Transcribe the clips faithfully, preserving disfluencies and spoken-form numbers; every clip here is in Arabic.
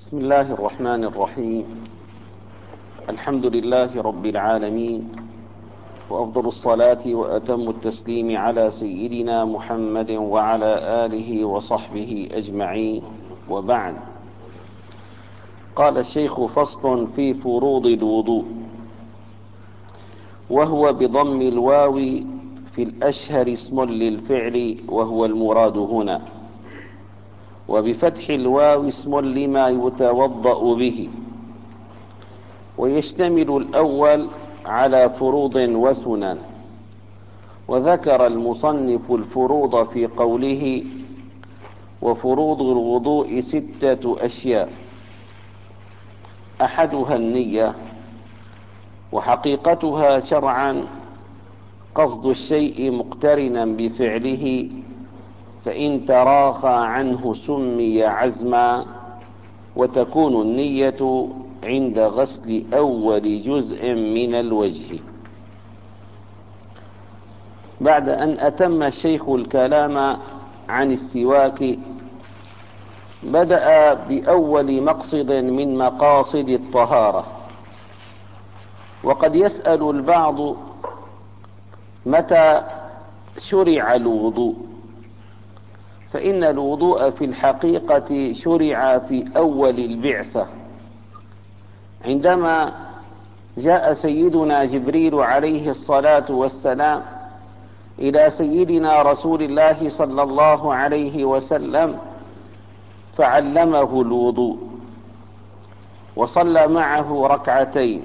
بسم الله الرحمن الرحيم. الحمد لله رب العالمين، وأفضل الصلاة وأتم التسليم على سيدنا محمد وعلى آله وصحبه أجمعين، وبعد. قال الشيخ: فصل في فروض الوضوء، وهو بضم الواو في الأشهر اسم للفعل وهو المراد هنا، وبفتح الواو اسم لما يتوضأ به. ويشتمل الأول على فروض وسنن، وذكر المصنف الفروض في قوله: وفروض الوضوء ستة أشياء، أحدها النية، وحقيقتها شرعا قصد الشيء مقترنا بفعله، فإن تراخى عنه سمي عزما، وتكون النية عند غسل أول جزء من الوجه. بعد أن أتم الشيخ الكلام عن السواك، بدأ بأول مقصد من مقاصد الطهارة. وقد يسأل البعض: متى شرع الوضوء؟ فإن الوضوء في الحقيقة شرع في أول البعثة، عندما جاء سيدنا جبريل عليه الصلاة والسلام إلى سيدنا رسول الله صلى الله عليه وسلم فعلمه الوضوء، وصلى معه ركعتين.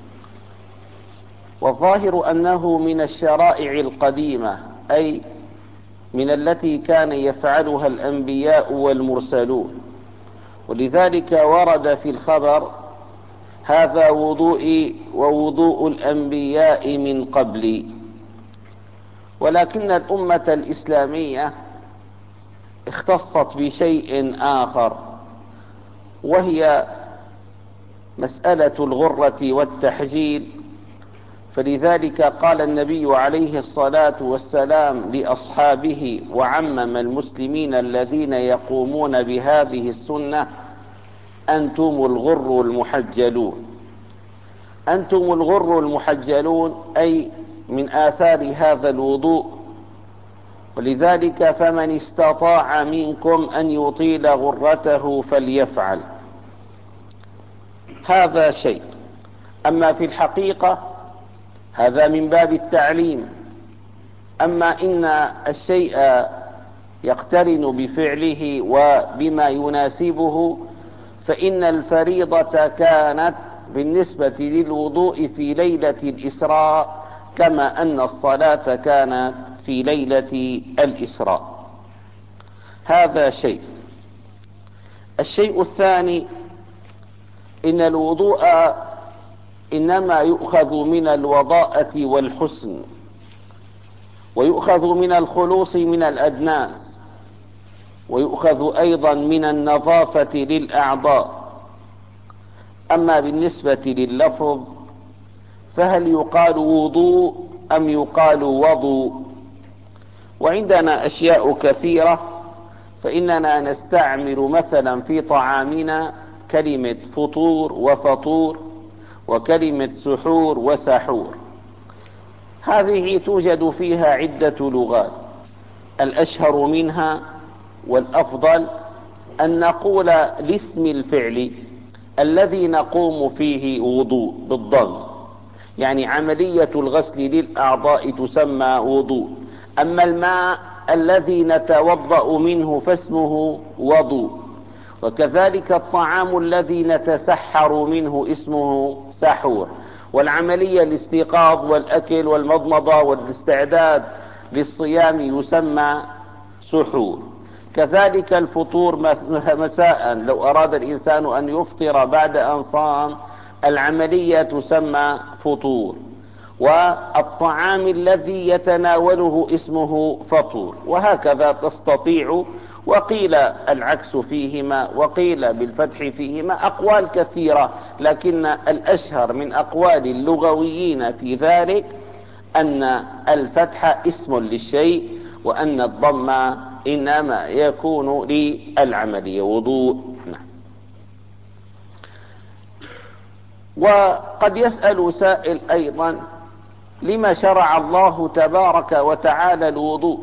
والظاهر أنه من الشرائع القديمة، أي من التي كان يفعلها الأنبياء والمرسلون، ولذلك ورد في الخبر: هذا وضوئي ووضوء الأنبياء من قبلي. ولكن الأمة الإسلامية اختصت بشيء آخر، وهي مسألة الغرة والتحجيل. فلذلك قال النبي عليه الصلاة والسلام لأصحابه وعمم المسلمين الذين يقومون بهذه السنة: أنتم الغر المحجلون. أنتم الغر المحجلون، أي من آثار هذا الوضوء. ولذلك فمن استطاع منكم أن يطيل غرته فليفعل. هذا شيء. أما في الحقيقة هذا من باب التعليم. أما إن الشيء يقترن بفعله وبما يناسبه، فإن الفريضة كانت بالنسبة للوضوء في ليلة الإسراء، كما أن الصلاة كانت في ليلة الإسراء. هذا شيء. الشيء الثاني: إن الوضوء إنما يؤخذ من الوضاءة والحسن، ويؤخذ من الخلوص من الأدناس، ويؤخذ أيضا من النظافة للأعضاء. أما بالنسبة لللفظ، فهل يقال وضوء أم يقال وضوء؟ وعندنا أشياء كثيرة، فإننا نستعمل مثلا في طعامنا كلمة فطور وفطور، وكلمة سحور وسحور. هذه توجد فيها عدة لغات. الأشهر منها والأفضل أن نقول لاسم الفعل الذي نقوم فيه وضوء بالضم، يعني عملية الغسل للأعضاء تسمى وضوء. أما الماء الذي نتوضأ منه فاسمه وضوء، وكذلك الطعام الذي نتسحر منه اسمه سحور، والعملية الاستيقاظ والأكل والمضمضة والاستعداد للصيام يسمى سحور. كذلك الفطور مساء، لو أراد الإنسان أن يفطر بعد أن صام، العملية تسمى فطور. والطعام الذي يتناوله اسمه فطور، وهكذا تستطيع. وقيل العكس فيهما، وقيل بالفتح فيهما، أقوال كثيرة، لكن الأشهر من أقوال اللغويين في ذلك أن الفتح اسم للشيء، وأن الضم إنما يكون للعملية وضوء. نعم. وقد يسأل سائل أيضا: لما شرع الله تبارك وتعالى الوضوء؟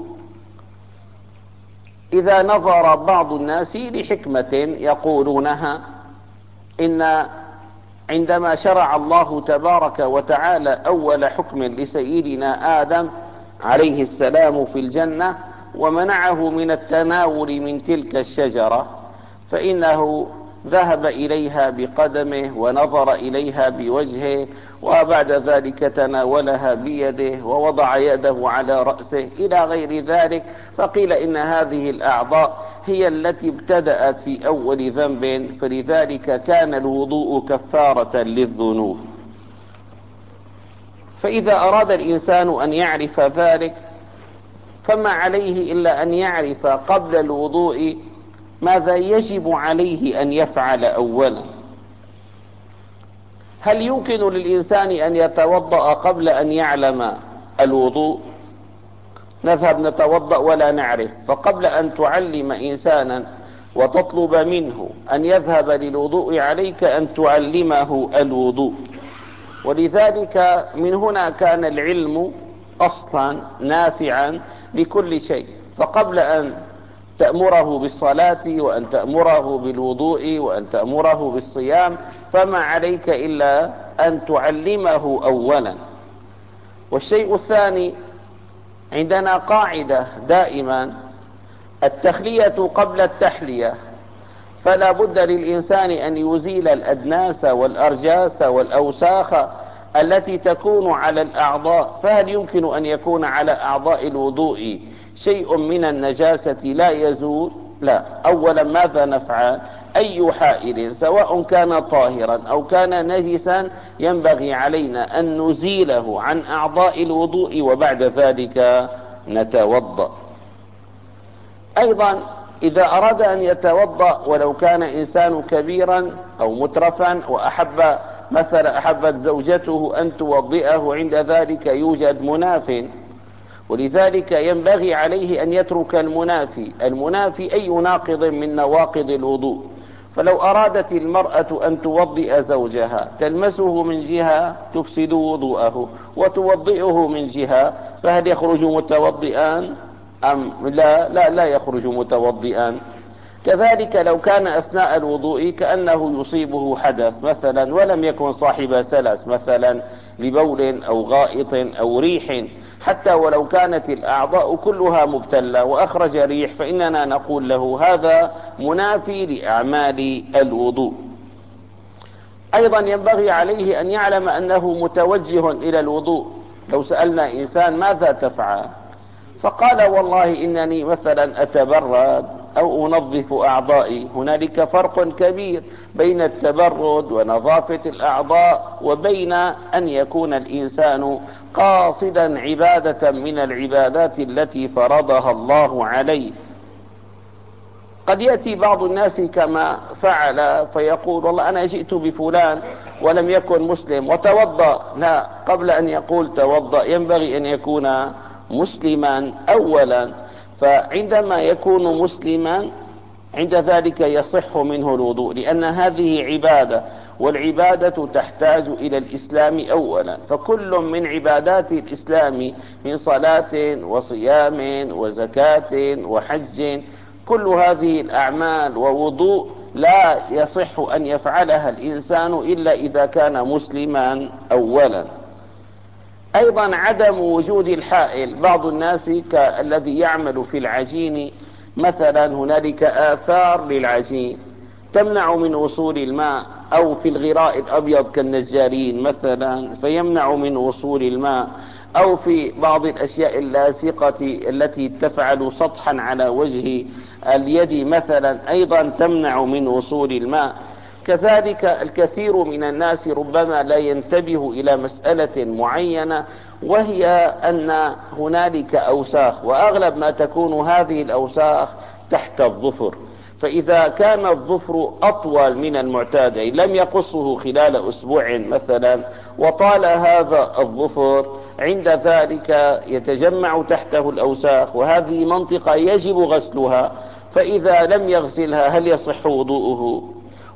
إذا نظر بعض الناس لحكمة يقولونها إن عندما شرع الله تبارك وتعالى أول حكم لسيدنا آدم عليه السلام في الجنة ومنعه من التناول من تلك الشجرة، فإنه ذهب إليها بقدمه ونظر إليها بوجهه، وبعد ذلك تناولها بيده ووضع يده على رأسه إلى غير ذلك، فقيل إن هذه الأعضاء هي التي ابتدأت في أول ذنب، فلذلك كان الوضوء كفارة للذنوب. فإذا أراد الإنسان أن يعرف ذلك فما عليه إلا أن يعرف قبل الوضوء ماذا يجب عليه أن يفعل أولا. هل يمكن للإنسان أن يتوضأ قبل أن يعلم الوضوء؟ نذهب نتوضأ ولا نعرف، فقبل أن تعلم إنسانا وتطلب منه أن يذهب للوضوء عليك أن تعلمه الوضوء. ولذلك من هنا كان العلم أصلا نافعا لكل شيء، فقبل أن تأمره بالصلاة وأن تأمره بالوضوء وأن تأمره بالصيام فما عليك إلا أن تعلمه أولا. والشيء الثاني، عندنا قاعدة دائما: التخلية قبل التحلية، فلا بد للإنسان أن يزيل الأدناس والأرجاس والأوساخ التي تكون على الأعضاء. فهل يمكن أن يكون على أعضاء الوضوء شيء من النجاسة لا يزول؟ لا. أولا ماذا نفعل؟ أي حائل سواء كان طاهرا أو كان نجسا ينبغي علينا أن نزيله عن أعضاء الوضوء وبعد ذلك نتوضأ. أيضا إذا أراد أن يتوضأ ولو كان إنسان كبيرا أو مترفا وأحب مثلا أحبت زوجته أن توضئه، عند ذلك يوجد مناف، ولذلك ينبغي عليه أن يترك المنافي. المنافي أي ناقض من نواقض الوضوء. فلو أرادت المرأة أن توضئ زوجها تلمسه من جهة تفسد وضوءه وتوضئه من جهة، فهل يخرج متوضئا أم لا؟ لا لا يخرج متوضئا. كذلك لو كان أثناء الوضوء كأنه يصيبه حدث مثلا ولم يكن صاحب سلس مثلا لبول أو غائط أو ريح، حتى ولو كانت الأعضاء كلها مبتلة وأخرج ريح، فإننا نقول له هذا منافي لأعمال الوضوء. أيضا ينبغي عليه أن يعلم أنه متوجه إلى الوضوء. لو سألنا إنسان ماذا تفعل فقال والله إنني مثلا أتبرد أو أنظف أعضائي، هنالك فرق كبير بين التبرد ونظافة الأعضاء وبين أن يكون الإنسان قاصدا عبادة من العبادات التي فرضها الله عليه. قد يأتي بعض الناس كما فعل فيقول والله أنا جئت بفلان ولم يكن مسلم وتوضأ. لا، قبل أن يقول توضأ ينبغي أن يكون مسلما أولا، فعندما يكون مسلما عند ذلك يصح منه الوضوء، لأن هذه عبادة، والعبادة تحتاج إلى الإسلام أولا. فكل من عبادات الإسلام من صلاة وصيام وزكاة وحج، كل هذه الأعمال ووضوء لا يصح أن يفعلها الإنسان إلا إذا كان مسلما أولا. أيضا عدم وجود الحائل. بعض الناس كالذي يعمل في العجين مثلا، هنالك آثار للعجين تمنع من وصول الماء، أو في الغراء الأبيض كالنجارين مثلا فيمنع من وصول الماء، أو في بعض الأشياء اللاصقة التي تفعل سطحا على وجه اليد مثلا أيضا تمنع من وصول الماء. كذلك الكثير من الناس ربما لا ينتبه إلى مسألة معينة، وهي أن هنالك أوساخ، وأغلب ما تكون هذه الأوساخ تحت الظفر. فإذا كان الظفر أطول من المعتاد، لم يقصه خلال أسبوع مثلا وطال هذا الظفر، عند ذلك يتجمع تحته الأوساخ، وهذه منطقة يجب غسلها، فإذا لم يغسلها هل يصح وضوءه؟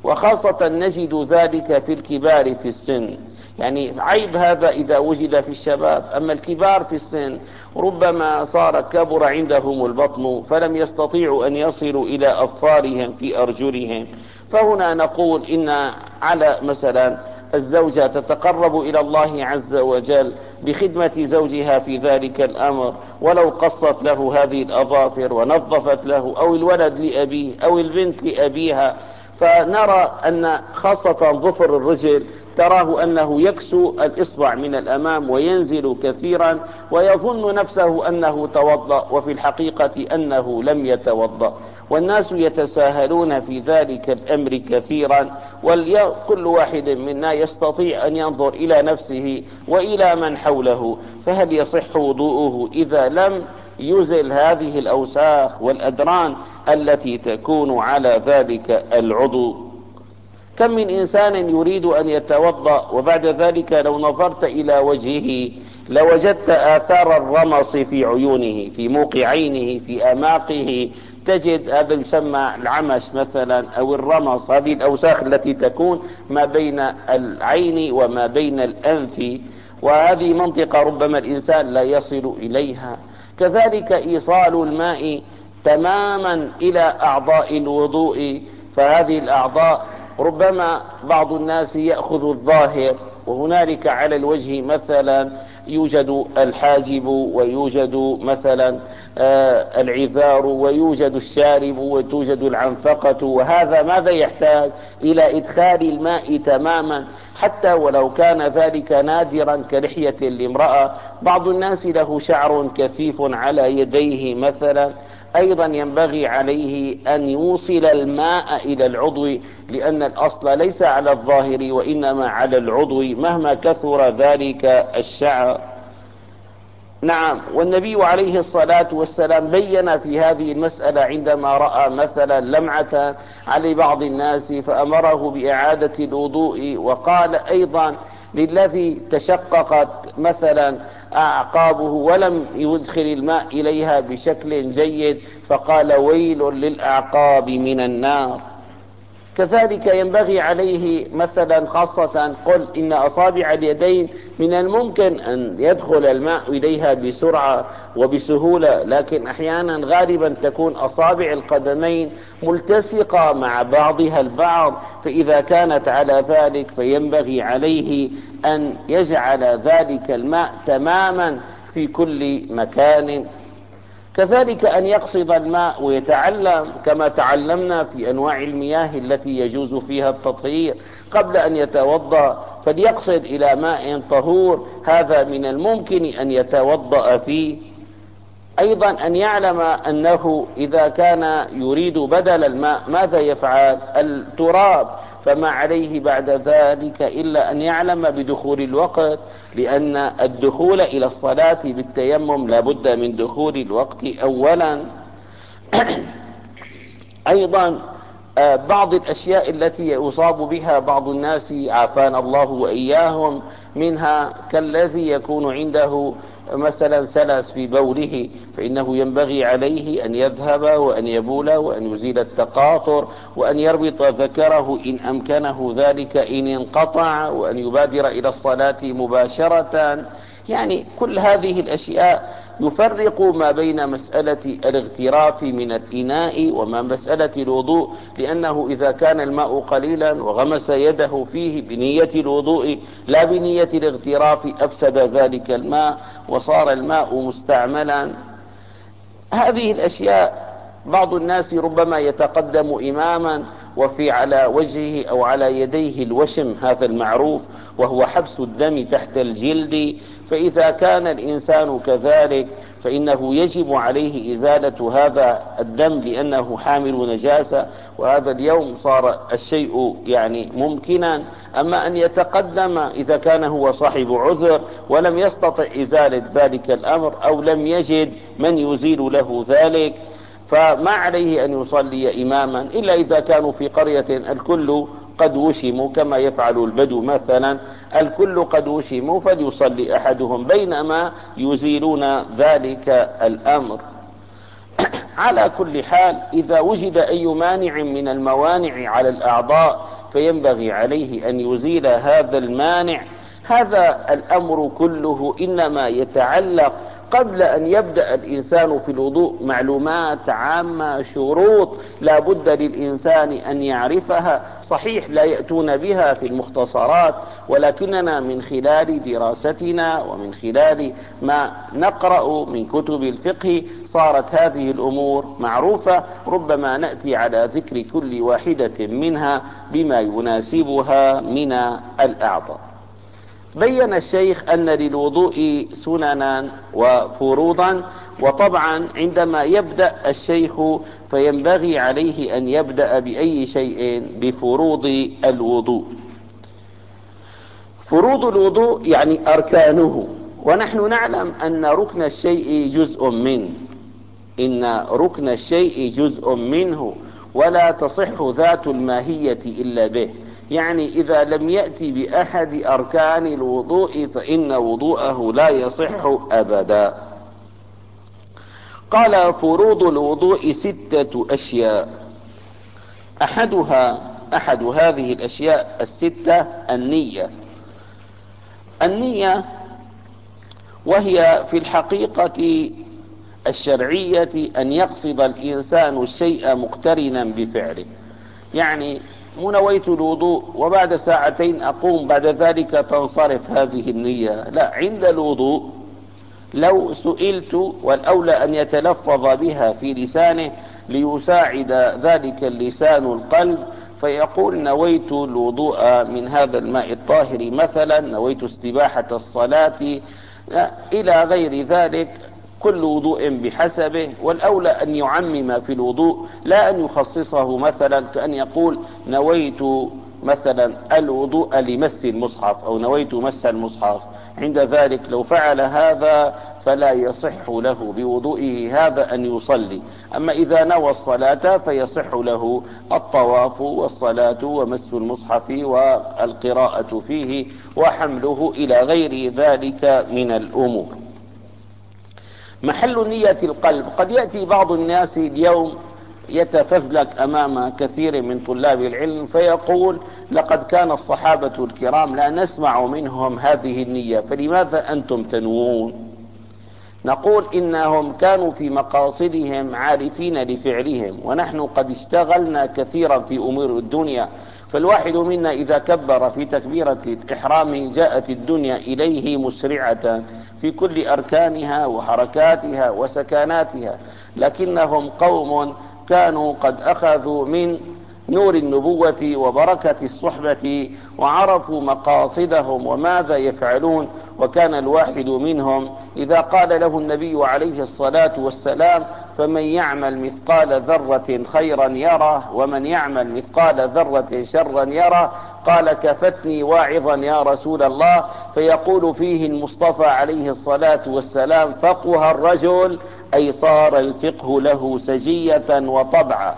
وخاصة نجد ذلك في الكبار في السن. يعني عيب هذا إذا وجد في الشباب، أما الكبار في السن ربما صار كبر عندهم البطن فلم يستطيعوا أن يصلوا إلى أظفارهم في أرجلهم. فهنا نقول إن على مثلا الزوجة تتقرب إلى الله عز وجل بخدمة زوجها في ذلك الأمر، ولو قصت له هذه الأظافر ونظفت له، أو الولد لأبيه أو البنت لأبيها. فنرى أن خاصة ظفر الرجل تراه أنه يكسو الإصبع من الأمام وينزل كثيرا ويظن نفسه أنه توضأ، وفي الحقيقة أنه لم يتوضأ، والناس يتساهلون في ذلك الأمر كثيرا. وكل واحد منا يستطيع أن ينظر إلى نفسه وإلى من حوله، فهل يصح وضوءه إذا لم يزل هذه الأوساخ والأدران التي تكون على ذلك العضو؟ كم من إنسان يريد أن يتوضأ وبعد ذلك لو نظرت إلى وجهه لوجدت آثار الرمص في عيونه، في موقعينه، في أماقه، تجد هذا يسمى العمش مثلا أو الرمص، هذه الأوساخ التي تكون ما بين العين وما بين الأنف، وهذه منطقة ربما الإنسان لا يصل إليها. كذلك إيصال الماء تماما إلى أعضاء الوضوء، فهذه الأعضاء ربما بعض الناس يأخذ الظاهر، وهنالك على الوجه مثلا يوجد الحاجب ويوجد مثلا آه العذار ويوجد الشارب وتوجد العنفقة، وهذا ماذا يحتاج؟ إلى إدخال الماء تماما، حتى ولو كان ذلك نادرا كلحية الامرأة. بعض الناس له شعر كثيف على يديه مثلا، أيضا ينبغي عليه أن يوصل الماء إلى العضو، لأن الأصل ليس على الظاهر وإنما على العضو مهما كثر ذلك الشعر. نعم، والنبي عليه الصلاة والسلام بين في هذه المسألة عندما رأى مثلا لمعة على بعض الناس فأمره بإعادة الوضوء، وقال أيضا للذي تشققت مثلا أعقابه ولم يدخل الماء إليها بشكل جيد فقال ويل للأعقاب من النار. كذلك ينبغي عليه مثلا خاصة قل إن أصابع اليدين من الممكن أن يدخل الماء إليها بسرعة وبسهولة، لكن أحيانا غالبا تكون أصابع القدمين ملتصقة مع بعضها البعض، فإذا كانت على ذلك فينبغي عليه أن يجعل ذلك الماء تماما في كل مكان. كذلك أن يقصد الماء ويتعلم كما تعلمنا في أنواع المياه التي يجوز فيها التطهير قبل أن يتوضأ، فليقصد إلى ماء طهور، هذا من الممكن أن يتوضأ فيه. أيضا أن يعلم أنه إذا كان يريد بدل الماء ماذا يفعل؟ التراب، فما عليه بعد ذلك إلا أن يعلم بدخول الوقت، لأن الدخول إلى الصلاة بالتيمم لابد من دخول الوقت أولا. أيضا بعض الأشياء التي يصاب بها بعض الناس عافانا الله وإياهم منها كالذي يكون عنده مثلا سلس في بوله، فإنه ينبغي عليه أن يذهب وأن يبول وأن يزيل التقاطر وأن يربط ذكره إن أمكنه ذلك إن انقطع، وأن يبادر إلى الصلاة مباشرة. يعني كل هذه الأشياء يفرق ما بين مسألة الاغتراف من الإناء وما مسألة الوضوء، لأنه إذا كان الماء قليلا وغمس يده فيه بنية الوضوء لا بنية الاغتراف أفسد ذلك الماء وصار الماء مستعملا. هذه الأشياء بعض الناس ربما يتقدم إماما وفي على وجهه أو على يديه الوشم، هذا المعروف وهو حبس الدم تحت الجلد، فإذا كان الإنسان كذلك فإنه يجب عليه إزالة هذا الدم لأنه حامل نجاسة، وهذا اليوم صار الشيء يعني ممكنا. أما أن يتقدم إذا كان هو صاحب عذر ولم يستطع إزالة ذلك الأمر أو لم يجد من يزيل له ذلك، فما عليه أن يصلي إماما إلا إذا كانوا في قرية الكل قد وشموا كما يفعل البدو مثلا، الكل قد وشموا فليصلي أحدهم بينما يزيلون ذلك الأمر. على كل حال إذا وجد أي مانع من الموانع على الأعضاء فينبغي عليه أن يزيل هذا المانع. هذا الأمر كله إنما يتعلق قبل أن يبدأ الإنسان في الوضوء معلومات عامة، شروط لا بد للإنسان أن يعرفها. صحيح لا يأتون بها في المختصرات، ولكننا من خلال دراستنا ومن خلال ما نقرأ من كتب الفقه صارت هذه الأمور معروفة. ربما نأتي على ذكر كل واحدة منها بما يناسبها من الأعضاء. بين الشيخ أن للوضوء سننا وفروضا، وطبعا عندما يبدأ الشيخ فينبغي عليه أن يبدأ بأي شيء؟ بفروض الوضوء. فروض الوضوء يعني أركانه، ونحن نعلم أن ركن الشيء جزء منه، إن ركن الشيء جزء منه ولا تصح ذات الماهية إلا به. يعني إذا لم يأتي بأحد أركان الوضوء فإن وضوءه لا يصح أبدا. قال: فروض الوضوء ستة أشياء. أحدها أحد هذه الأشياء الستة النية. النية وهي في الحقيقة الشرعية أن يقصد الإنسان الشيء مقترنا بفعله. يعني نويت الوضوء وبعد ساعتين أقوم بعد ذلك تنصرف هذه النية، لا، عند الوضوء لو سئلت والأولى أن يتلفظ بها في لسانه ليساعد ذلك اللسان القلب، فيقول: نويت الوضوء من هذا الماء الطاهر مثلا، نويت استباحة الصلاة، إلى غير ذلك. كل وضوء بحسبه، والأولى أن يعمم في الوضوء لا أن يخصصه، مثلا كأن يقول: نويت مثلا الوضوء لمس المصحف أو نويت مس المصحف. عند ذلك لو فعل هذا فلا يصح له بوضوئه هذا أن يصلي. أما إذا نوى الصلاة فيصح له الطواف والصلاة ومس المصحف والقراءة فيه وحمله إلى غير ذلك من الأمور. محل النية القلب. قد يأتي بعض الناس اليوم يتفزلك أمام كثير من طلاب العلم فيقول: لقد كان الصحابة الكرام لا نسمع منهم هذه النية، فلماذا أنتم تنوون؟ نقول: إنهم كانوا في مقاصدهم عارفين لفعلهم، ونحن قد اشتغلنا كثيرا في أمور الدنيا. فالواحد منا إذا كبر في تكبيرة الإحرام جاءت الدنيا إليه مسرعة في كل أركانها وحركاتها وسكناتها، لكنهم قوم كانوا قد أخذوا من نور النبوة وبركة الصحبة وعرفوا مقاصدهم وماذا يفعلون. وكان الواحد منهم إذا قال له النبي عليه الصلاة والسلام: فمن يعمل مثقال ذرة خيرا يره ومن يعمل مثقال ذرة شرا يره، قال: كفتني واعظا يا رسول الله. فيقول فيه المصطفى عليه الصلاة والسلام: فقه الرجل، أي صار الفقه له سجية وطبعا.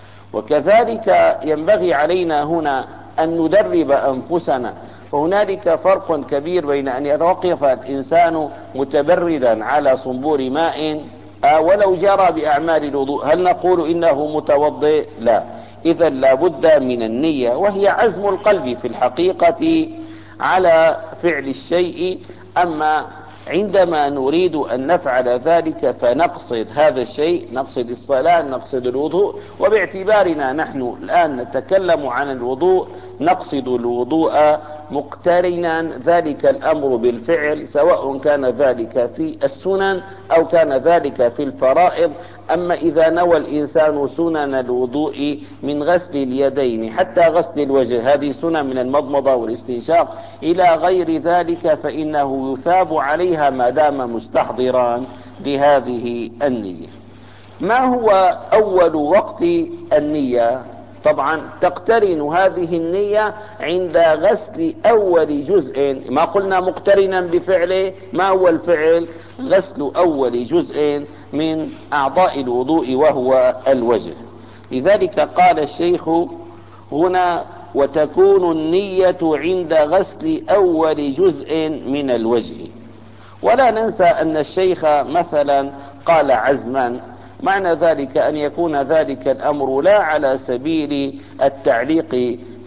وكذلك ينبغي علينا هنا أن ندرب أنفسنا، فهنالك فرق كبير بين أن يتوقف الإنسان متبردا على صنبور ماء ولو جرى بأعمال الوضوء، هل نقول إنه متوضئ؟ لا. إذا لابد من النية، وهي عزم القلب في الحقيقة على فعل الشيء. أما عندما نريد أن نفعل ذلك فنقصد هذا الشيء، نقصد الصلاة، نقصد الوضوء. وباعتبارنا نحن الآن نتكلم عن الوضوء، نقصد الوضوء مقترنا ذلك الأمر بالفعل، سواء كان ذلك في السنن أو كان ذلك في الفرائض. أما إذا نوى الإنسان سنن الوضوء من غسل اليدين حتى غسل الوجه، هذه سنن من المضمضة والاستنشاق إلى غير ذلك، فإنه يثاب عليها ما دام مستحضرا لهذه النية. ما هو أول وقت النية؟ طبعا تقترن هذه النية عند غسل أول جزء، ما قلنا مقترنا بفعله، ما هو الفعل؟ غسل أول جزء من أعضاء الوضوء وهو الوجه. لذلك قال الشيخ هنا: وتكون النية عند غسل أول جزء من الوجه. ولا ننسى أن الشيخ مثلا قال عزما، معنى ذلك أن يكون ذلك الأمر لا على سبيل التعليق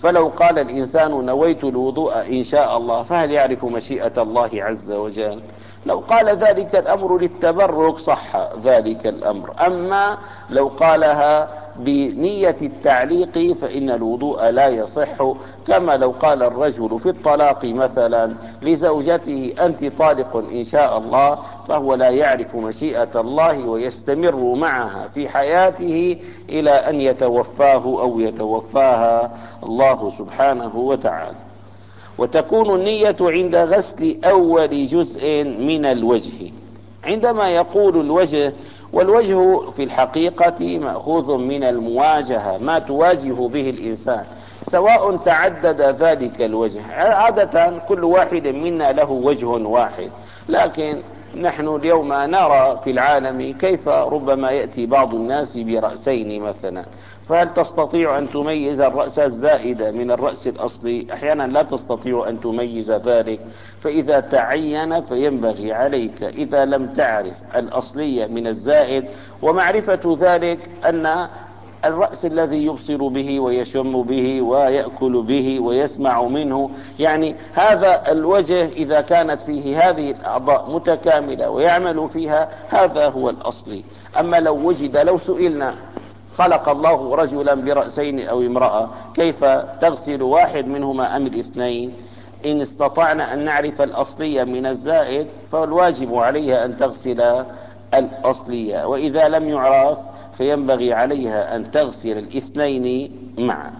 فلو قال الإنسان نويت الوضوء إن شاء الله، فهل يعرف مشيئة الله عز وجل؟ لو قال ذلك الأمر للتبرك صح ذلك الأمر، أما لو قالها بنية التعليق فإن الوضوء لا يصح، كما لو قال الرجل في الطلاق مثلا لزوجته أنت طالق إن شاء الله، فهو لا يعرف مشيئة الله ويستمر معها في حياته إلى أن يتوفاه أو يتوفاها الله سبحانه وتعالى. وتكون النية عند غسل أول جزء من الوجه. عندما يقول الوجه، والوجه في الحقيقة مأخوذ من المواجهة، ما تواجه به الإنسان، سواء تعدد ذلك الوجه. عادة كل واحد منا له وجه واحد، لكن نحن اليوم نرى في العالم كيف ربما يأتي بعض الناس برأسين مثلا، فهل تستطيع أن تميز الرأس الزائد من الرأس الأصلي؟ أحيانا لا تستطيع أن تميز ذلك، فإذا تعين فينبغي عليك إذا لم تعرف الأصلية من الزائد، ومعرفة ذلك أن الرأس الذي يبصر به ويشم به ويأكل به ويسمع منه، يعني هذا الوجه إذا كانت فيه هذه الأعضاء متكاملة ويعمل فيها، هذا هو الأصلي. أما لو وجد، لو سئلنا خلق الله رجلا برأسين أو امرأة، كيف تغسل واحد منهما أم الاثنين؟ إن استطعنا أن نعرف الأصلية من الزائد فالواجب عليها أن تغسل الأصلية، وإذا لم يعرف فينبغي عليها أن تغسل الاثنين معا.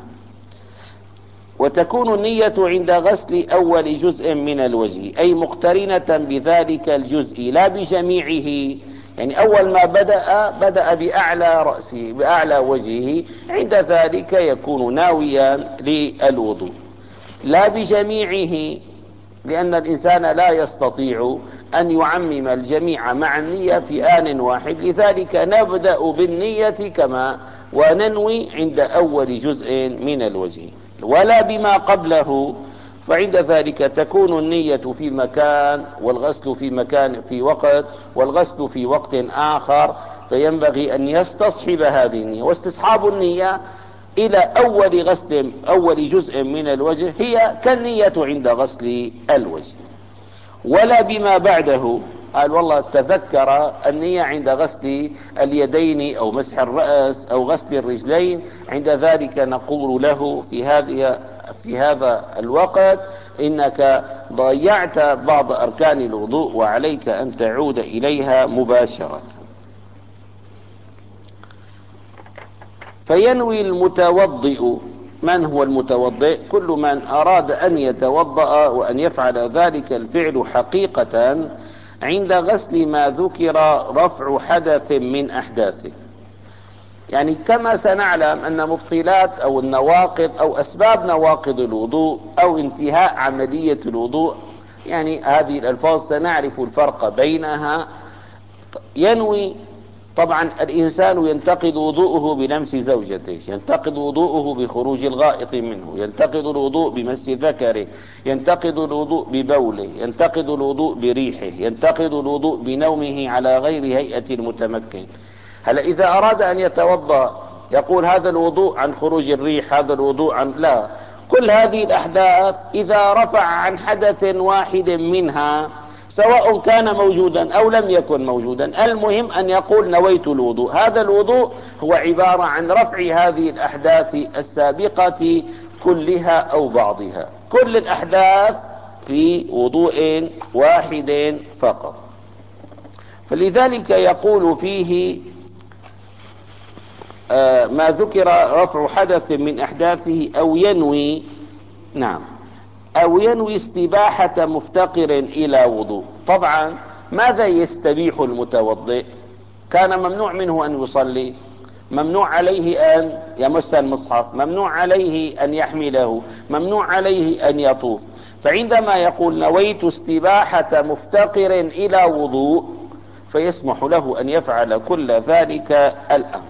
وتكون النية عند غسل أول جزء من الوجه، أي مقترنة بذلك الجزء لا بجميعه، يعني أول ما بدأ بدأ بأعلى رأسه بأعلى وجهه، عند ذلك يكون ناويا للوضوء، لا بجميعه، لأن الإنسان لا يستطيع أن يعمم الجميع مع النية في آن واحد، لذلك نبدأ بالنية كما وننوي عند أول جزء من الوجه، ولا بما قبله، فعند ذلك تكون النية في مكان والغسل في مكان في وقت والغسل في وقت آخر، فينبغي أن يستصحب هذه النية. واستصحاب النية إلى أول غسل أول جزء من الوجه هي كالنية عند غسل الوجه، ولا بما بعده. قال والله تذكر النية عند غسل اليدين أو مسح الرأس أو غسل الرجلين، عند ذلك نقول له في هذه في هذا الوقت إنك ضيعت بعض أركان الوضوء وعليك أن تعود إليها مباشرة. فينوي المتوضئ. من هو المتوضئ؟ كل من أراد أن يتوضأ وأن يفعل ذلك الفعل حقيقة عند غسل ما ذكر رفع حدث من أحداثه. يعني كما سنعلم أن مبطلات أو النواقض أو أسباب نواقض الوضوء أو انتهاء عملية الوضوء، يعني هذه الألفاظ سنعرف الفرق بينها. ينوي، طبعا الإنسان ينتقض وضوءه بلمس زوجته، ينتقض وضوءه بخروج الغائط منه، ينتقض الوضوء بمس ذكره، ينتقض الوضوء ببوله، ينتقض الوضوء بريحه، ينتقض الوضوء بنومه على غير هيئة المتمكن. هل إذا أراد أن يتوضأ يقول هذا الوضوء عن خروج الريح، هذا الوضوء عن لا، كل هذه الأحداث إذا رفع عن حدث واحد منها سواء كان موجودا أو لم يكن موجودا، المهم أن يقول نويت الوضوء. هذا الوضوء هو عبارة عن رفع هذه الأحداث السابقة كلها أو بعضها، كل الأحداث في وضوء واحد فقط. فلذلك يقول فيه آه ما ذكر رفع حدث من أحداثه أو ينوي، نعم، أو ينوي استباحة مفتقر إلى وضوء. طبعا ماذا يستبيح المتوضئ؟ كان ممنوع منه أن يصلي، ممنوع عليه أن يمس المصحف، ممنوع عليه أن يحمله، ممنوع عليه أن يطوف. فعندما يقول نويت استباحة مفتقر إلى وضوء فيسمح له أن يفعل كل ذلك الأمر.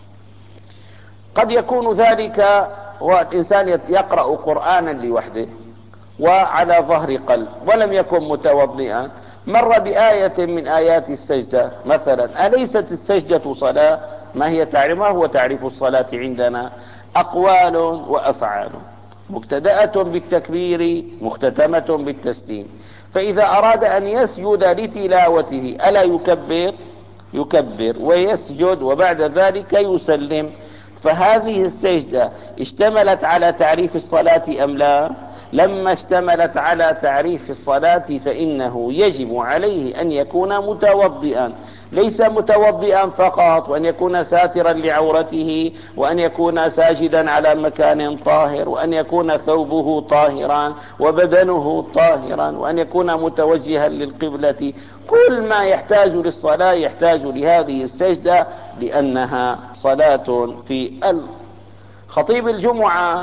قد يكون ذلك والإنسان يقرأ قرآنا لوحده وعلى ظهر قلب ولم يكن متوضئا، مر بآية من آيات السجدة مثلا، أليست السجدة صلاة؟ ما هي تعرف ما هو تعريف الصلاة عندنا؟ أقوال وأفعال. مبتدأة بالتكبير مختتمة بالتسليم. فإذا أراد أن يسجد لتلاوته ألا يكبر؟ يكبر ويسجد وبعد ذلك يسلم. فهذه السجدة اشتملت على تعريف الصلاة أم لا؟ لما اشتملت على تعريف الصلاة فإنه يجب عليه أن يكون متوضئا، ليس متوضئا فقط، وأن يكون ساترا لعورته، وأن يكون ساجدا على مكان طاهر، وأن يكون ثوبه طاهرا وبدنه طاهرا، وأن يكون متوجها للقبلة. كل ما يحتاج للصلاة يحتاج لهذه السجدة لأنها صلاة في خطيب الجمعة.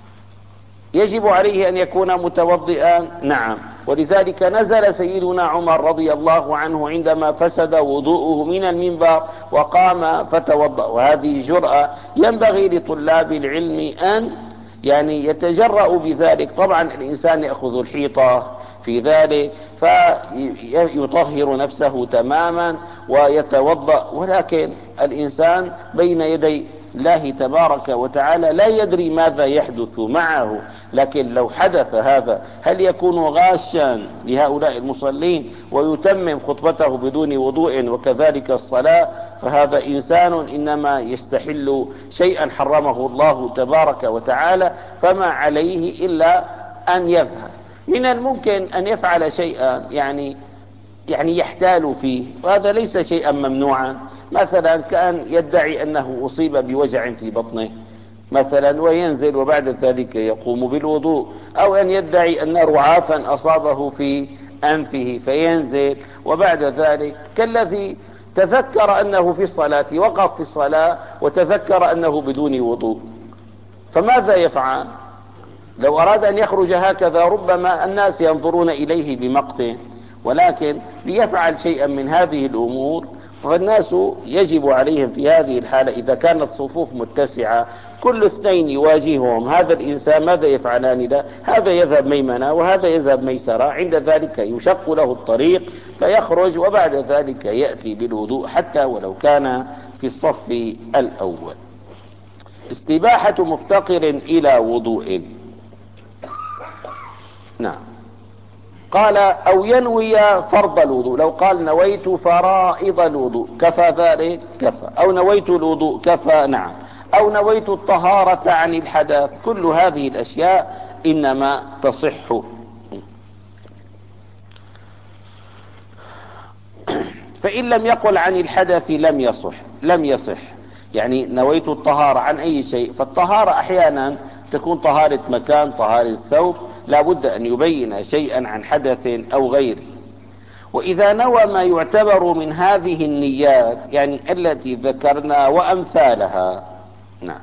يجب عليه أن يكون متوضئا، نعم. ولذلك نزل سيدنا عمر رضي الله عنه عندما فسد وضوءه من المنبر وقام فتوضأ. وهذه جرأة ينبغي لطلاب العلم أن يعني يتجرأ بذلك. طبعا الإنسان يأخذ الحيطة في ذلك فيطهر نفسه تماما ويتوضأ، ولكن الإنسان بين يدي الله تبارك وتعالى لا يدري ماذا يحدث معه. لكن لو حدث هذا هل يكون غاشا لهؤلاء المصلين ويتمم خطبته بدون وضوء وكذلك الصلاة؟ فهذا إنسان إنما يستحل شيئا حرمه الله تبارك وتعالى، فما عليه إلا أن يذهب. من الممكن أن يفعل شيئا يعني يعني يحتال فيه، وهذا ليس شيئا ممنوعا. مثلا كان يدعي أنه أصيب بوجع في بطنه مثلا وينزل وبعد ذلك يقوم بالوضوء، أو أن يدعي أن رعافا أصابه في أنفه فينزل وبعد ذلك، كالذي تذكر أنه في الصلاة وقف في الصلاة وتذكر أنه بدون وضوء، فماذا يفعل؟ لو أراد أن يخرج هكذا ربما الناس ينظرون إليه بمقت، ولكن ليفعل شيئا من هذه الأمور فالناس يجب عليهم في هذه الحالة إذا كانت صفوف متسعة كل اثنين يواجههم هذا الإنسان ماذا يفعلان له؟ هذا يذهب ميمنة وهذا يذهب ميسرة، عند ذلك يشق له الطريق فيخرج وبعد ذلك يأتي بالوضوء حتى ولو كان في الصف الأول. استباحة مفتقر إلى وضوء. نعم. قال أو ينوي فرض الوضوء، لو قال نويت فرائض الوضوء كفى ذلك؟ كفى. أو نويت الوضوء كفى، نعم. أو نويت الطهارة عن الحدث، كل هذه الأشياء إنما تصح. فإن لم يقل عن الحدث لم يصح لم يصح يعني نويت الطهارة عن أي شيء، فالطهارة أحيانا تكون طهارة مكان، طهارة ثوب، لا بد أن يبين شيئا عن حدث أو غيره. وإذا نوى ما يعتبر من هذه النيات يعني التي ذكرنا وأمثالها، نعم،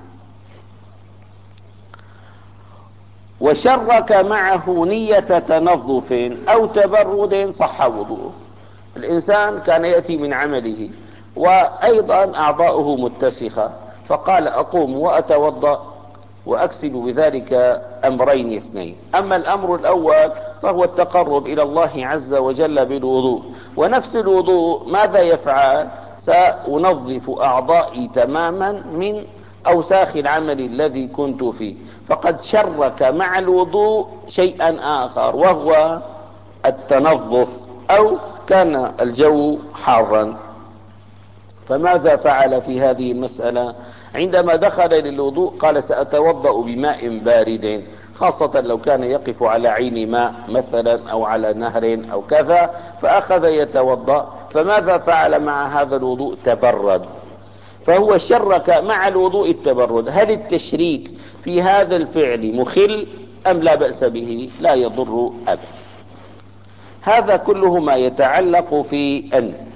وشرك معه نية تنظف أو تبرد صح وضوءه. الإنسان كان يأتي من عمله وأيضا أعضاؤه متسخة، فقال أقوم وأتوضأ وأكسب بذلك أمرين اثنين. أما الأمر الأول فهو التقرب إلى الله عز وجل بالوضوء، ونفس الوضوء ماذا يفعل؟ سأنظف أعضائي تماما من أوساخ العمل الذي كنت فيه. فقد شرك مع الوضوء شيئا آخر وهو التنظف، أو كان الجو حارا. فماذا فعل في هذه المسألة؟ عندما دخل للوضوء قال سأتوضأ بماء بارد، خاصة لو كان يقف على عين ماء مثلا أو على نهر أو كذا، فأخذ يتوضأ. فماذا فعل مع هذا الوضوء؟ تبرد. فهو شرك مع الوضوء التبرد. هل التشريك في هذا الفعل مخل أم لا بأس به؟ لا يضر أبدا. هذا كله ما يتعلق في النية.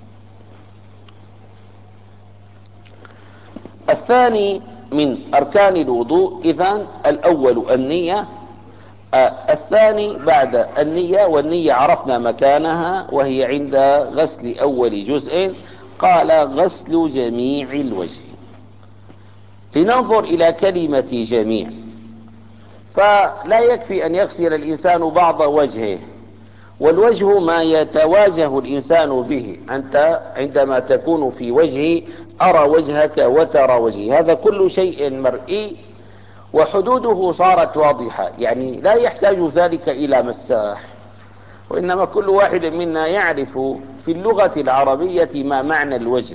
الثاني من أركان الوضوء إذن الأول النية، آه الثاني بعد النية، والنية عرفنا مكانها وهي عند غسل أول جزء، قال غسل جميع الوجه. لننظر إلى كلمة جميع، فلا يكفي أن يغسل الإنسان بعض وجهه، والوجه ما يتواجه الإنسان به. أنت عندما تكون في وجهي أرى وجهك وترى وجهي، هذا كل شيء مرئي وحدوده صارت واضحة، يعني لا يحتاج ذلك إلى مساح، وإنما كل واحد منا يعرف في اللغة العربية ما معنى الوجه،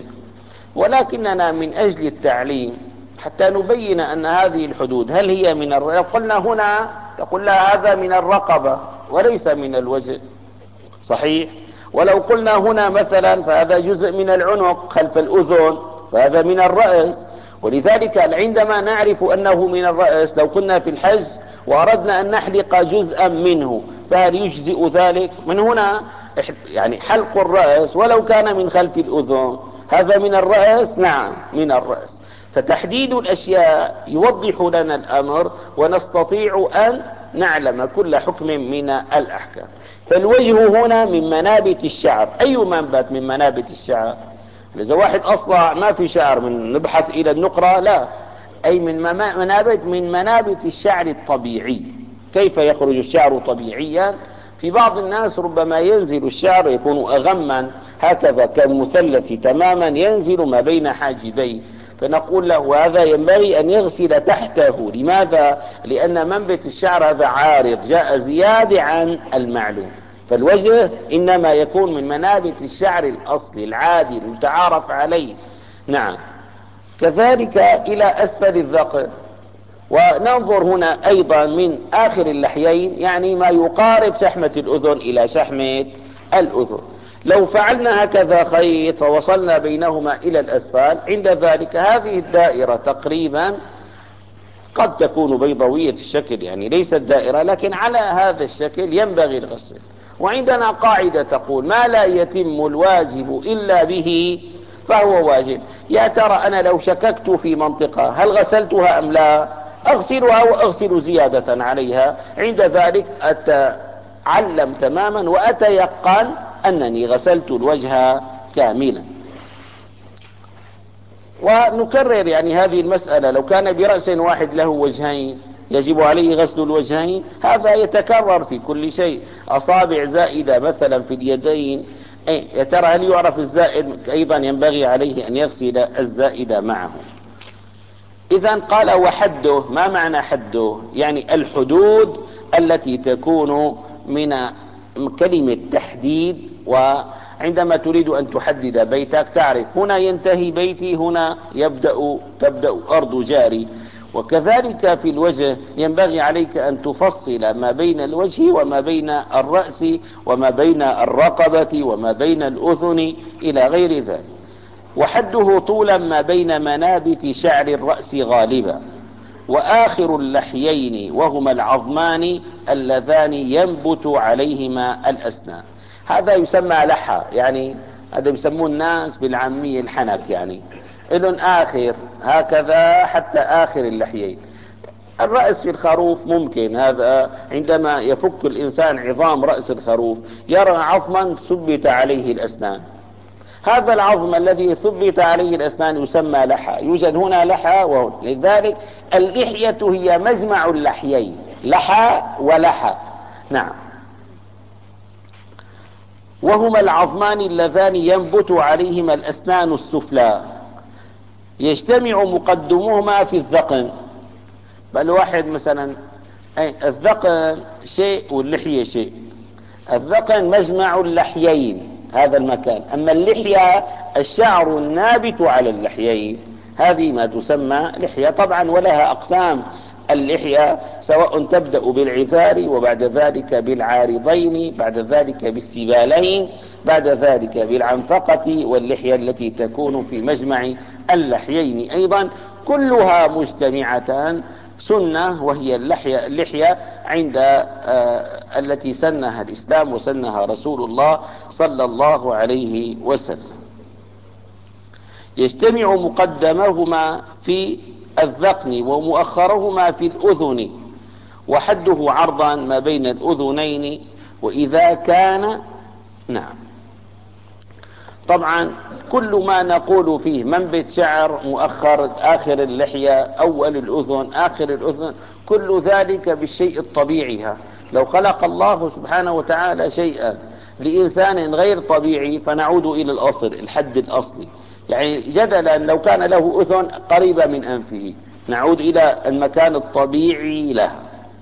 ولكننا من أجل التعليم حتى نبين أن هذه الحدود هل هي من الر... لو قلنا هنا تقول لها هذا من الرقبة وليس من الوجه، صحيح؟ ولو قلنا هنا مثلا فهذا جزء من العنق خلف الأذن فهذا من الرأس. ولذلك عندما نعرف أنه من الرأس لو كنا في الحج وأردنا أن نحلق جزءا منه فهل يجزئ ذلك؟ من هنا يعني حلق الرأس ولو كان من خلف الأذن هذا من الرأس، نعم من الرأس. فتحديد الأشياء يوضح لنا الأمر ونستطيع أن نعلم كل حكم من الأحكام. فالوجه هنا من منابت الشعر. أي منبت من منابت الشعر؟ إذا واحد أصلع ما في شعر من نبحث إلى النقرة، لا، أي من منابت من منابت الشعر الطبيعي. كيف يخرج الشعر طبيعيا؟ في بعض الناس ربما ينزل الشعر يكون أغما هكذا كالمثلث تماما ينزل ما بين حاجبيه، فنقول له هذا ينبغي أن يغسل تحته. لماذا؟ لأن منبت الشعر هذا عارض جاء زيادة عن المعلوم. فالوجه إنما يكون من منابت الشعر الأصلي العادي المتعارف عليه، نعم. كذلك إلى أسفل الذقن. وننظر هنا أيضا من آخر اللحيين، يعني ما يقارب شحمة الأذن إلى شحمة الأذن. لو فعلنا هكذا خيط فوصلنا بينهما إلى الأسفل، عند ذلك هذه الدائرة تقريبا قد تكون بيضاوية الشكل، يعني ليست دائرة، لكن على هذا الشكل ينبغي الغسل. وعندنا قاعدة تقول ما لا يتم الواجب إلا به فهو واجب. يا ترى أنا لو شككت في منطقة هل غسلتها أم لا؟ أغسلها وأغسل زيادة عليها، عند ذلك أتعلم تماما وأتيقن أنني غسلت الوجه كاملا. ونكرر يعني هذه المسألة، لو كان برأس واحد له وجهين يجب عليه غسل الوجهين، هذا يتكرر في كل شيء. أصابع زائدة مثلا في اليدين، يا ترى هل يعرف الزائد؟ أيضا ينبغي عليه أن يغسل الزائد معه. إذا قال وحده. ما معنى حده؟ يعني الحدود التي تكون من كلمة تحديد. وعندما تريد أن تحدد بيتك تعرف هنا ينتهي بيتي، هنا يبدأ تبدأ أرض جاري. وكذلك في الوجه ينبغي عليك أن تفصل ما بين الوجه وما بين الرأس وما بين الرقبة وما بين الأذن إلى غير ذلك. وحده طولا ما بين منابت شعر الرأس غالبا، وآخر اللحيين وهما العظمان اللذان ينبت عليهما الأسنان. هذا يسمى لحى، يعني هذا يسمون الناس بالعامية الحنك، يعني إلن آخر هكذا حتى آخر اللحيين. الرأس في الخروف ممكن هذا عندما يفك الإنسان عظام رأس الخروف يرى عظما ثبت عليه الأسنان، هذا العظم الذي ثبت عليه الأسنان يسمى لحى. يوجد هنا لحى وهنا، لذلك اللحية هي مجمع اللحيين، لحى ولحى، نعم. وهما العظمان اللذان ينبت عليهما الأسنان السفلى، يجتمع مقدمهما في الذقن. بل واحد مثلا الذقن شيء واللحية شيء. الذقن مجمع اللحيين هذا المكان، أما اللحية الشعر النابت على اللحيين، هذه ما تسمى لحية. طبعا ولها أقسام اللحية، سواء تبدأ بالعثار وبعد ذلك بالعارضين، بعد ذلك بالسبالين، بعد ذلك بالعنفقة، واللحية التي تكون في مجمع اللحيين أيضا، كلها مجتمعة سنة، وهي اللحية, اللحية عند آه التي سنها الإسلام وسنها رسول الله صلى الله عليه وسلم. يجتمع مقدمهما في الذقن ومؤخرهما في الأذن، وحده عرضا ما بين الأذنين. وإذا كان، نعم، طبعا كل ما نقول فيه منبت شعر، مؤخر، آخر اللحية، أول الأذن، آخر الأذن، كل ذلك بالشيء الطبيعي. لو خلق الله سبحانه وتعالى شيئا لإنسان غير طبيعي فنعود إلى الأصل، الحد الأصلي. يعني جدلا لو كان له أذن قريبة من أنفه نعود إلى المكان الطبيعي لها.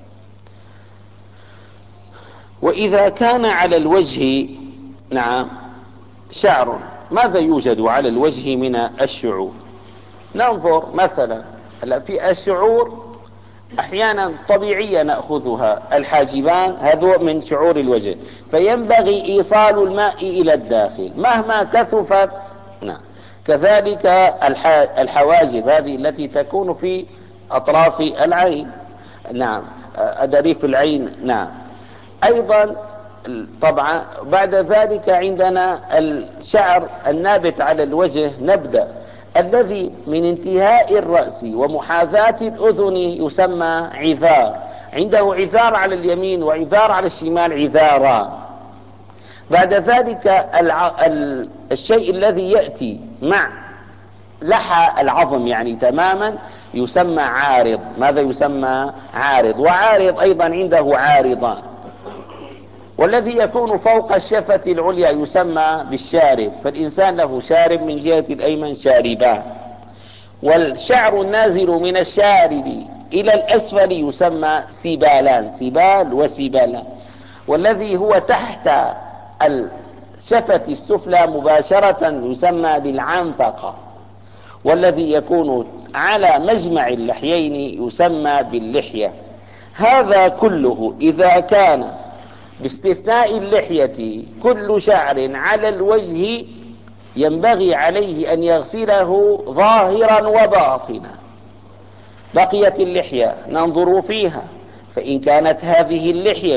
وإذا كان على الوجه نعم شعر، ماذا يوجد على الوجه من الشعور؟ ننظر مثلا هلا في الشعور احيانا طبيعية نأخذها، الحاجبان هذا من شعور الوجه، فينبغي ايصال الماء الى الداخل مهما كثفت. نعم. كذلك الحواجب هذه التي تكون في اطراف العين، نعم، أدريف العين، نعم. ايضا طبعا بعد ذلك عندنا الشعر النابت على الوجه، نبدأ الذي من انتهاء الرأس ومحاذاة الأذن يسمى عذار، عنده عذار على اليمين وعذار على الشمال، عذاران. بعد ذلك الع... ال... الشيء الذي يأتي مع لحى العظم يعني تماما يسمى عارض. ماذا يسمى؟ عارض. وعارض أيضا عنده عارضان. والذي يكون فوق الشفة العليا يسمى بالشارب، فالإنسان له شارب من جهة الأيمن شاربان. والشعر النازل من الشارب إلى الأسفل يسمى سبالان، سبال وسبالان. والذي هو تحت الشفة السفلى مباشرة يسمى بالعنفقة. والذي يكون على مجمع اللحيين يسمى باللحية. هذا كله إذا كان باستثناء اللحية كل شعر على الوجه ينبغي عليه أن يغسله ظاهرا وباطنا. بقيت اللحية ننظر فيها، فإن كانت هذه اللحية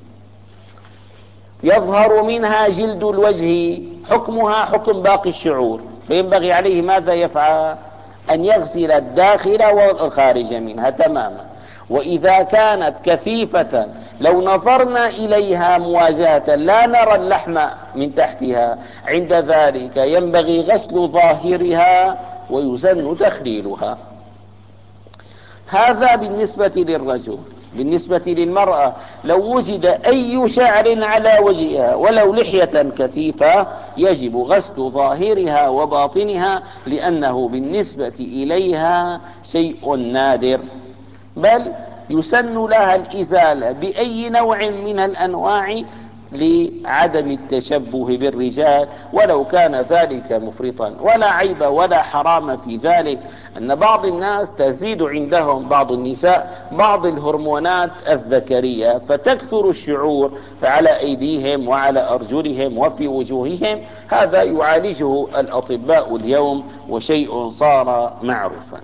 يظهر منها جلد الوجه حكمها حكم باقي الشعور، فينبغي عليه ماذا يفعل؟ أن يغسل الداخل والخارج منها تماما. وإذا كانت كثيفة لو نظرنا إليها مواجهة لا نرى اللحم من تحتها، عند ذلك ينبغي غسل ظاهرها ويسن تخليلها. هذا بالنسبة للرجل. بالنسبة للمرأة لو وجد أي شعر على وجهها ولو لحية كثيفة يجب غسل ظاهرها وباطنها، لأنه بالنسبة إليها شيء نادر، بل يسن لها الإزالة بأي نوع من الأنواع لعدم التشبه بالرجال ولو كان ذلك مفرطا. ولا عيب ولا حرام في ذلك أن بعض الناس تزيد عندهم بعض النساء بعض الهرمونات الذكرية فتكثر الشعور فعلى أيديهم وعلى أرجلهم وفي وجوههم. هذا يعالجه الأطباء اليوم وشيء صار معروفا.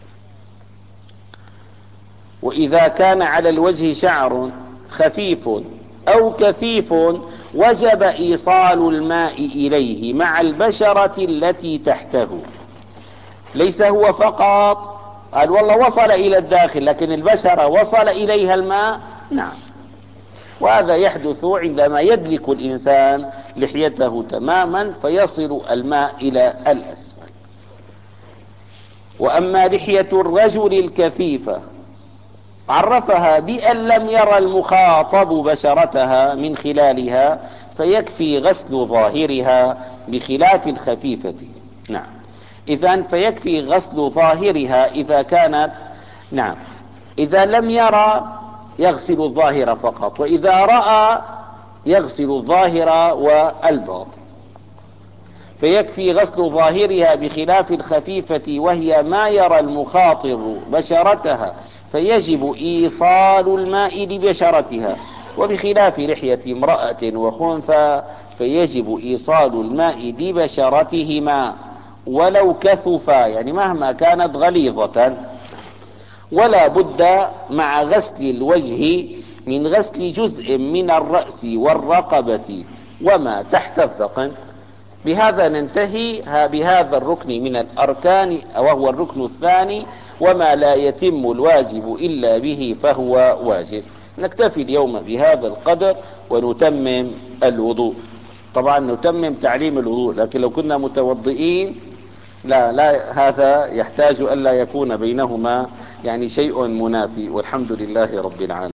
وإذا كان على الوجه شعر خفيف أو كثيف وجب إيصال الماء إليه مع البشرة التي تحته. ليس هو فقط قال والله وصل إلى الداخل لكن البشرة وصل إليها الماء، نعم. وهذا يحدث عندما يدلك الإنسان لحيته تماما فيصل الماء إلى الأسفل. وأما لحية الرجل الكثيفة عرفها بأن لم يرى المخاطب بشرتها من خلالها فيكفي غسل ظاهرها بخلاف الخفيفة. نعم. إذن فيكفي غسل ظاهرها إذا كانت، نعم، إذا لم يرى يغسل الظاهر فقط، وإذا رأى يغسل الظاهر والباطن. فيكفي غسل ظاهرها بخلاف الخفيفة وهي ما يرى المخاطب بشرتها فيجب إيصال الماء لبشرتها. وبخلاف لحية امرأة وخنثى فيجب إيصال الماء لبشرتهما ولو كثفا، يعني مهما كانت غليظة. ولا بد مع غسل الوجه من غسل جزء من الرأس والرقبة وما تحت الذقن. بهذا ننتهي بهذا الركن من الأركان وهو الركن الثاني. وما لا يتم الواجب إلا به فهو واجب. نكتفي اليوم بهذا القدر ونتمم الوضوء. طبعا نتمم تعليم الوضوء، لكن لو كنا متوضئين لا لا هذا يحتاج ألا يكون بينهما يعني شيء منافي. والحمد لله رب العالمين.